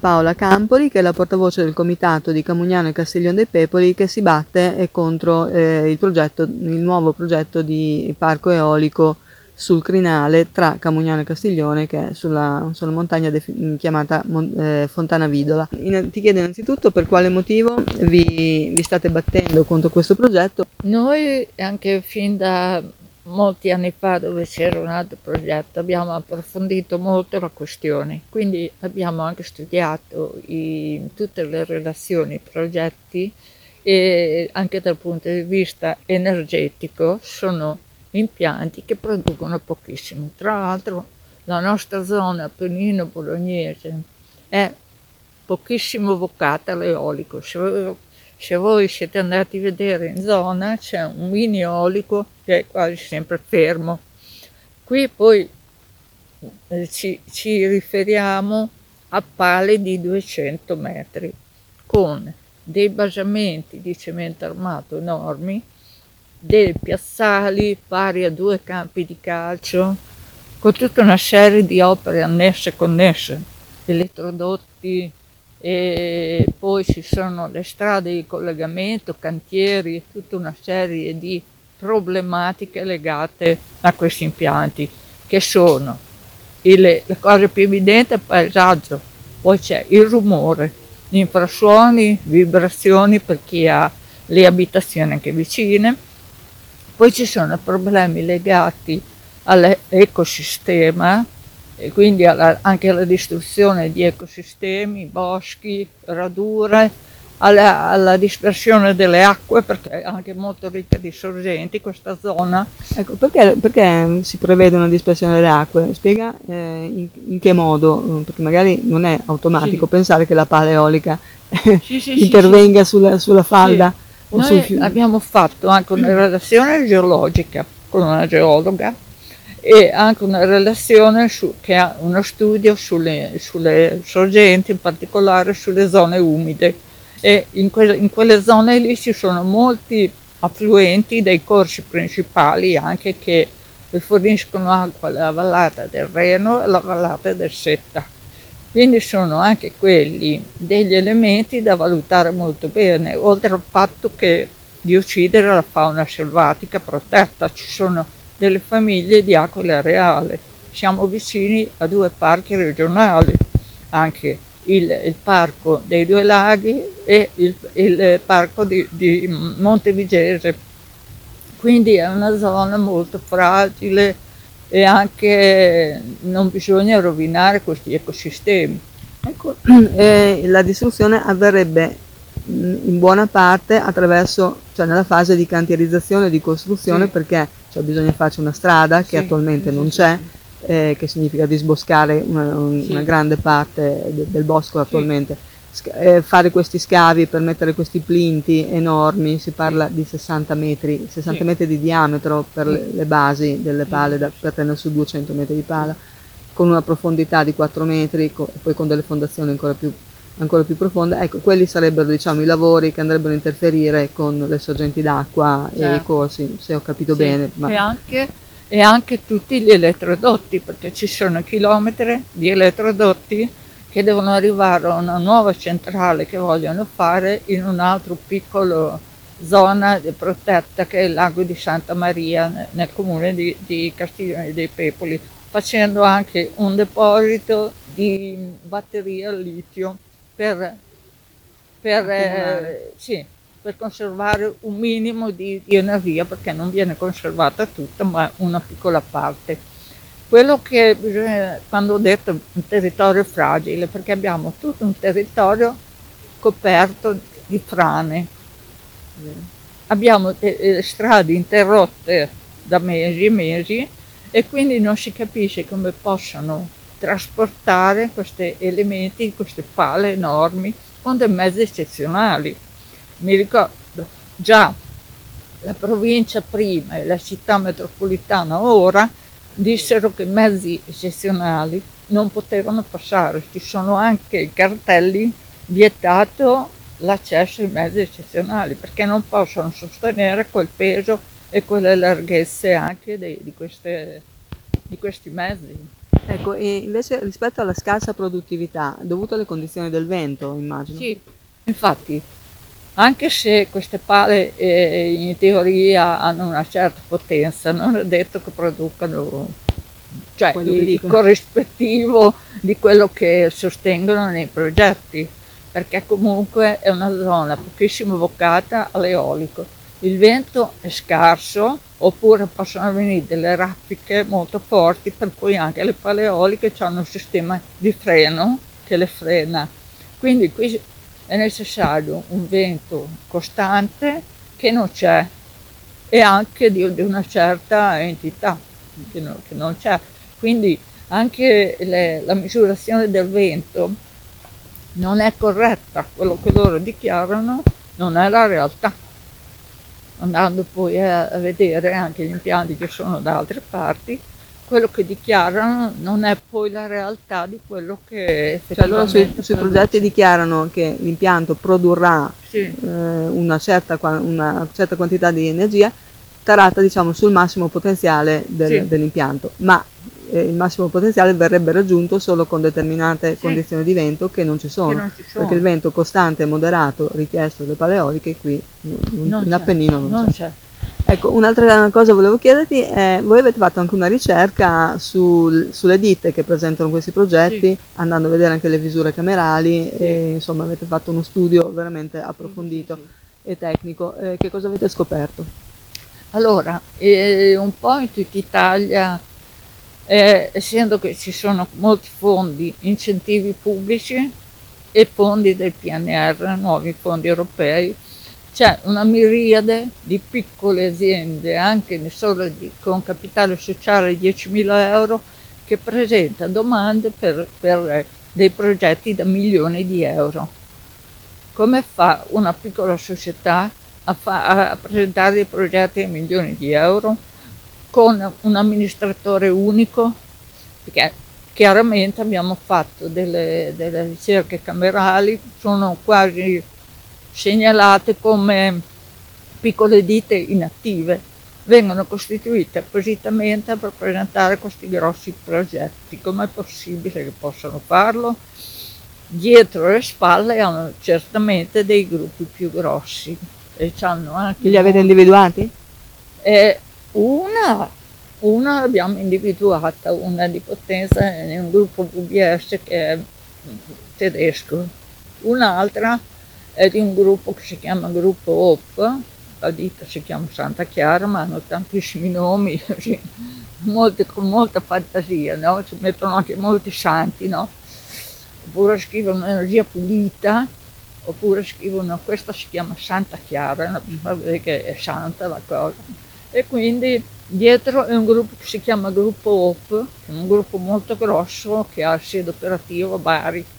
Paola Campoli, che è la portavoce del comitato di Camugnano e Castiglione dei Pepoli, che si batte contro il nuovo progetto di parco eolico sul crinale tra Camugnano e Castiglione, che è sulla montagna chiamata Fontana Vidola. Ti chiedo innanzitutto per quale motivo vi state battendo contro questo progetto. Noi anche fin da molti anni fa, dove c'era un altro progetto, abbiamo approfondito molto la questione, quindi abbiamo anche studiato tutte le relazioni, i progetti, e anche dal punto di vista energetico sono impianti che producono pochissimo. Tra l'altro la nostra zona Appennino Bolognese è pochissimo vocata all'eolico. Se voi siete andati a vedere in zona, c'è un mini eolico che è quasi sempre fermo. Qui poi ci riferiamo a pale di 200 metri con dei basamenti di cemento armato enormi, dei piazzali pari a 2 campi di calcio, con tutta una serie di opere annesse e connesse, elettrodotti, e poi ci sono le strade di collegamento, cantieri e tutta una serie di problematiche legate a questi impianti, che sono la cosa più evidente è il paesaggio, poi c'è il rumore, infrasuoni, vibrazioni per chi ha le abitazioni anche vicine, poi ci sono problemi legati all'ecosistema, e quindi anche alla distruzione di ecosistemi, boschi, radure, alla dispersione delle acque, perché è anche molto ricca di sorgenti questa zona. Ecco, perché si prevede una dispersione delle acque? Spiega in che modo, perché magari non è automatico pensare che la pala eolica intervenga sulla falda o sul Noi fiume. abbiamo fatto anche una relazione geologica con una geologa e anche una relazione che ha uno studio sulle sorgenti, in particolare sulle zone umide, e in quelle zone lì ci sono molti affluenti dei corsi principali anche che forniscono acqua alla vallata del Reno e alla vallata del Setta. Quindi sono anche quelli degli elementi da valutare molto bene, oltre al fatto di uccidere la fauna selvatica protetta. Ci sono delle famiglie di aquile areale, siamo vicini a 2 parchi regionali, anche il parco dei Due Laghi e il parco di Montevigese, quindi è una zona molto fragile e anche non bisogna rovinare questi ecosistemi. Ecco, la distruzione avverrebbe in buona parte cioè nella fase di cantierizzazione e di costruzione, Sì. perché cioè, bisogna farci una strada che Sì, attualmente sì, non sì, c'è, sì. che significa disboscare Sì. una grande parte del bosco Sì. attualmente. Fare questi scavi per mettere questi plinti enormi, si parla di 60 metri, 60 metri di diametro per le basi delle pale, per tenere su 200 metri di pala, con una profondità di 4 metri e poi con delle fondazioni ancora più profonde. Ecco, quelli sarebbero diciamo i lavori che andrebbero a interferire con le sorgenti d'acqua e i corsi, se ho capito bene. Ma E anche tutti gli elettrodotti, perché ci sono chilometri di elettrodotti che devono arrivare a una nuova centrale che vogliono fare in un altro piccolo zona protetta che è il lago di Santa Maria nel comune di Castiglione dei Pepoli, facendo anche un deposito di batterie al litio per, sì, per conservare un minimo di energia, perché non viene conservata tutta, ma una piccola parte. Quello che bisogna, quando ho detto un territorio fragile, perché abbiamo tutto un territorio coperto di frane, abbiamo strade interrotte da mesi e mesi e quindi non si capisce come possano trasportare questi elementi, queste pale enormi con dei mezzi eccezionali. Mi ricordo già la provincia prima e la città metropolitana ora dissero che mezzi eccezionali non potevano passare, ci sono anche cartelli vietato l'accesso ai mezzi eccezionali perché non possono sostenere quel peso e quelle larghezze anche di questi mezzi. Ecco, e invece rispetto alla scarsa produttività, dovuto alle condizioni del vento, immagino. Sì, infatti, anche se queste pale in teoria hanno una certa potenza, non è detto che producano, cioè Quello che il dicono. corrispettivo di quello che sostengono nei progetti, perché comunque è una zona pochissimo vocata all'eolico. Il vento è scarso, oppure possono venire delle raffiche molto forti, per cui anche le pale eoliche hanno un sistema di freno che le frena. Quindi qui è necessario un vento costante che non c'è, e anche di una certa entità che non c'è. Quindi anche la misurazione del vento non è corretta, quello che loro dichiarano non è la realtà. Andando poi a vedere anche gli impianti che sono da altre parti, quello che dichiarano non è poi la realtà di quello che Cioè loro effettivamente sui progetti dichiarano che l'impianto produrrà Sì, una certa quantità di energia tarata diciamo sul massimo potenziale sì, dell'impianto, ma il massimo potenziale verrebbe raggiunto solo con determinate sì, condizioni di vento che non ci che sono, non ci perché il sono. vento costante e moderato richiesto dalle pale eoliche qui Non in c'è, Appennino non non c'è. c'è. Ecco, un'altra cosa volevo chiederti è, voi avete fatto anche una ricerca sulle ditte che presentano questi Sì, progetti, andando a vedere anche le visure camerali sì, e insomma avete fatto uno studio veramente sì, sì, approfondito sì. e tecnico. Che cosa avete scoperto? Allora, un po' in tutta Italia, essendo che ci sono molti fondi, incentivi pubblici e fondi del PNR, nuovi fondi europei, c'è una miriade di piccole aziende, anche solo con capitale sociale di 10.000 euro, che presenta domande per dei progetti da milioni di euro. Come fa una piccola società a presentare dei progetti a milioni di euro con un amministratore unico? Perché chiaramente abbiamo fatto delle ricerche camerali, sono quasi segnalate come piccole ditte inattive, vengono costituite appositamente per presentare questi grossi progetti. Com'è possibile che possano farlo? Dietro le spalle hanno certamente dei gruppi più grossi e hanno anche Li avete individuati? e una, una l'abbiamo individuata, una di Potenza in un gruppo VBS che è tedesco, un'altra è di un gruppo che si chiama Gruppo Hope, la ditta si chiama Santa Chiara, ma hanno tantissimi nomi, così, con molta fantasia, no? Ci mettono anche molti santi, no? Oppure scrivono energia pulita, oppure scrivono questa si chiama Santa Chiara, per far vedere che è santa la cosa. E quindi dietro è un gruppo che si chiama Gruppo Hope, che è un gruppo molto grosso che ha sede operativa a Bari.